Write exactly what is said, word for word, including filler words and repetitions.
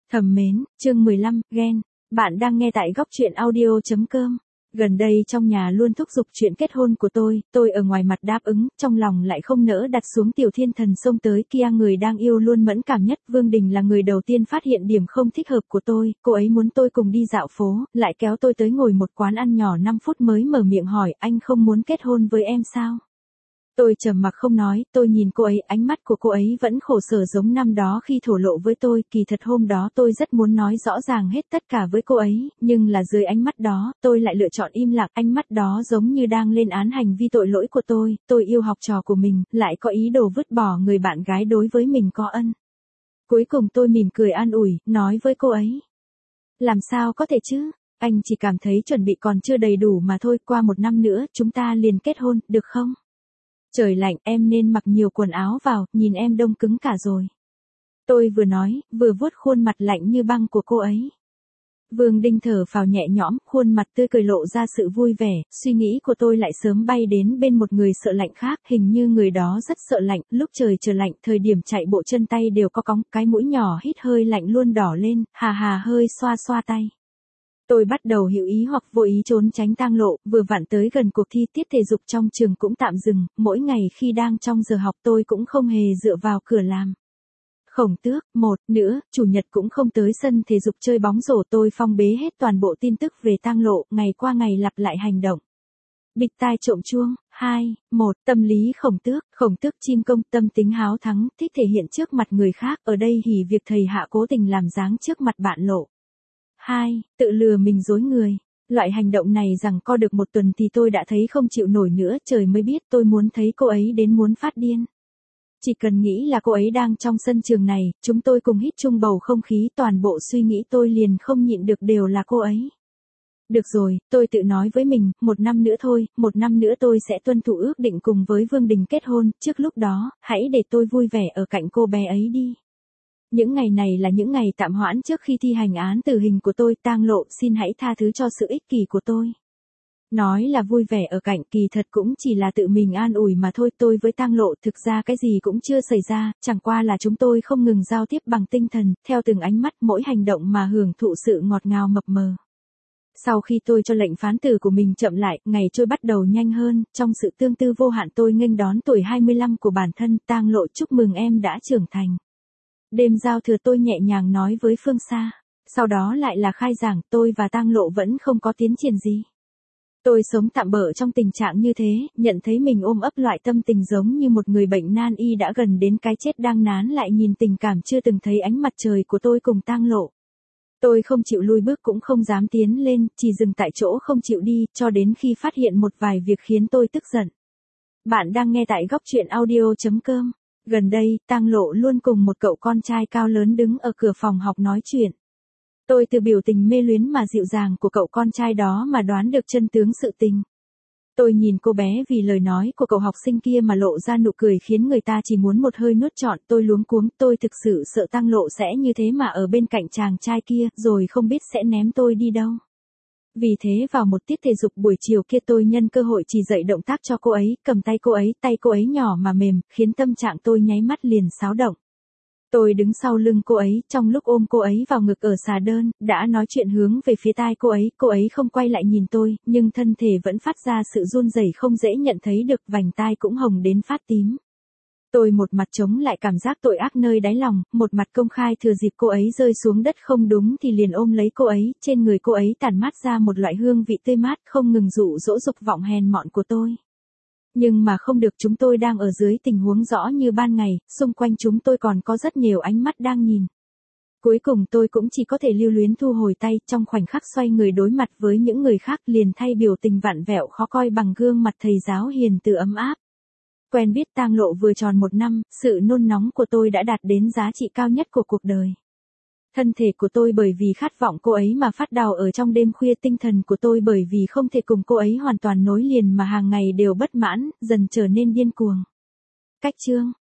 Thầm mến, chương mười lăm, ghen. Bạn đang nghe tại góc truyện audio chấm com. Gần đây trong nhà luôn thúc giục chuyện kết hôn của tôi, tôi ở ngoài mặt đáp ứng, trong lòng lại không nỡ đặt xuống tiểu thiên thần xông tới kia người đang yêu luôn mẫn cảm nhất. Vương Đình là người đầu tiên phát hiện điểm không thích hợp của tôi, cô ấy muốn tôi cùng đi dạo phố, lại kéo tôi tới ngồi một quán ăn nhỏ năm phút mới mở miệng hỏi anh không muốn kết hôn với em sao? Tôi trầm mặc không nói, tôi nhìn cô ấy, ánh mắt của cô ấy vẫn khổ sở giống năm đó khi thổ lộ với tôi, kỳ thật hôm đó tôi rất muốn nói rõ ràng hết tất cả với cô ấy, nhưng là dưới ánh mắt đó, tôi lại lựa chọn im lặng, ánh mắt đó giống như đang lên án hành vi tội lỗi của tôi, tôi yêu học trò của mình, lại có ý đồ vứt bỏ người bạn gái đối với mình có ân. Cuối cùng tôi mỉm cười an ủi, nói với cô ấy. Làm sao có thể chứ, anh chỉ cảm thấy chuẩn bị còn chưa đầy đủ mà thôi, qua một năm nữa, chúng ta liền kết hôn, được không? Trời lạnh, em nên mặc nhiều quần áo vào, nhìn em đông cứng cả rồi. Tôi vừa nói, vừa vuốt khuôn mặt lạnh như băng của cô ấy. Vương Đình thở phào nhẹ nhõm, khuôn mặt tươi cười lộ ra sự vui vẻ, suy nghĩ của tôi lại sớm bay đến bên một người sợ lạnh khác, hình như người đó rất sợ lạnh, lúc trời trở lạnh, thời điểm chạy bộ chân tay đều có cóng, cái mũi nhỏ hít hơi lạnh luôn đỏ lên, hà hà hơi xoa xoa tay. Tôi bắt đầu hiểu ý hoặc vô ý trốn tránh tang lộ, vừa vặn tới gần cuộc thi tiết thể dục trong trường cũng tạm dừng, mỗi ngày khi đang trong giờ học tôi cũng không hề dựa vào cửa làm. Khổng Tước, một, nữa, chủ nhật cũng không tới sân thể dục chơi bóng rổ, tôi phong bế hết toàn bộ tin tức về tang lộ, ngày qua ngày lặp lại hành động. Bịt tai trộm chuông, hai, một, tâm lý Khổng Tước, Khổng Tước chim công, tâm tính háo thắng, thích thể hiện trước mặt người khác, ở đây hỉ việc thầy hạ cố tình làm dáng trước mặt bạn lộ. hai. Tự lừa mình dối người. Loại hành động này rằng co được một tuần thì tôi đã thấy không chịu nổi nữa, trời mới biết tôi muốn thấy cô ấy đến muốn phát điên. Chỉ cần nghĩ là cô ấy đang trong sân trường này, chúng tôi cùng hít chung bầu không khí, toàn bộ suy nghĩ tôi liền không nhịn được đều là cô ấy. Được rồi, tôi tự nói với mình, một năm nữa thôi, một năm nữa tôi sẽ tuân thủ ước định cùng với Vương Đình kết hôn, trước lúc đó, hãy để tôi vui vẻ ở cạnh cô bé ấy đi. Những ngày này là những ngày tạm hoãn trước khi thi hành án tử hình của tôi, tang lộ, xin hãy tha thứ cho sự ích kỷ của tôi. Nói là vui vẻ ở cạnh, kỳ thật cũng chỉ là tự mình an ủi mà thôi, tôi với tang lộ thực ra cái gì cũng chưa xảy ra, chẳng qua là chúng tôi không ngừng giao tiếp bằng tinh thần, theo từng ánh mắt, mỗi hành động mà hưởng thụ sự ngọt ngào mập mờ. Sau khi tôi cho lệnh phán tử của mình chậm lại, ngày trôi bắt đầu nhanh hơn, trong sự tương tư vô hạn tôi nghênh đón tuổi hai mươi lăm của bản thân, tang lộ chúc mừng em đã trưởng thành. Đêm giao thừa tôi nhẹ nhàng nói với Phương Sa, sau đó lại là khai giảng, tôi và tang lộ vẫn không có tiến triển gì. Tôi sống tạm bợ trong tình trạng như thế, nhận thấy mình ôm ấp loại tâm tình giống như một người bệnh nan y đã gần đến cái chết đang nán lại nhìn tình cảm chưa từng thấy ánh mặt trời của tôi cùng tang lộ. Tôi không chịu lui bước cũng không dám tiến lên, chỉ dừng tại chỗ không chịu đi, cho đến khi phát hiện một vài việc khiến tôi tức giận. Bạn đang nghe tại góc truyện audio chấm com. Gần đây, tang lộ luôn cùng một cậu con trai cao lớn đứng ở cửa phòng học nói chuyện. Tôi từ biểu tình mê luyến mà dịu dàng của cậu con trai đó mà đoán được chân tướng sự tình. Tôi nhìn cô bé vì lời nói của cậu học sinh kia mà lộ ra nụ cười khiến người ta chỉ muốn một hơi nuốt trọn, tôi luống cuống, tôi thực sự sợ tang lộ sẽ như thế mà ở bên cạnh chàng trai kia, rồi không biết sẽ ném tôi đi đâu. Vì thế vào một tiết thể dục buổi chiều kia tôi nhân cơ hội chỉ dạy động tác cho cô ấy, cầm tay cô ấy, tay cô ấy nhỏ mà mềm, khiến tâm trạng tôi nháy mắt liền xáo động. Tôi đứng sau lưng cô ấy, trong lúc ôm cô ấy vào ngực ở xà đơn, đã nói chuyện hướng về phía tai cô ấy, cô ấy không quay lại nhìn tôi, nhưng thân thể vẫn phát ra sự run rẩy không dễ nhận thấy được, vành tai cũng hồng đến phát tím. Tôi một mặt chống lại cảm giác tội ác nơi đáy lòng, một mặt công khai thừa dịp cô ấy rơi xuống đất không đúng thì liền ôm lấy cô ấy, trên người cô ấy tản mát ra một loại hương vị tươi mát không ngừng dụ dỗ dục vọng hèn mọn của tôi. Nhưng mà không được, chúng tôi đang ở dưới tình huống rõ như ban ngày, xung quanh chúng tôi còn có rất nhiều ánh mắt đang nhìn. Cuối cùng tôi cũng chỉ có thể lưu luyến thu hồi tay, trong khoảnh khắc xoay người đối mặt với những người khác liền thay biểu tình vặn vẹo khó coi bằng gương mặt thầy giáo hiền từ ấm áp. Quen biết tang lộ vừa tròn một năm, sự nôn nóng của tôi đã đạt đến giá trị cao nhất của cuộc đời. Thân thể của tôi bởi vì khát vọng cô ấy mà phát đau ở trong đêm khuya, tinh thần của tôi bởi vì không thể cùng cô ấy hoàn toàn nối liền mà hàng ngày đều bất mãn, dần trở nên điên cuồng. Cách chương,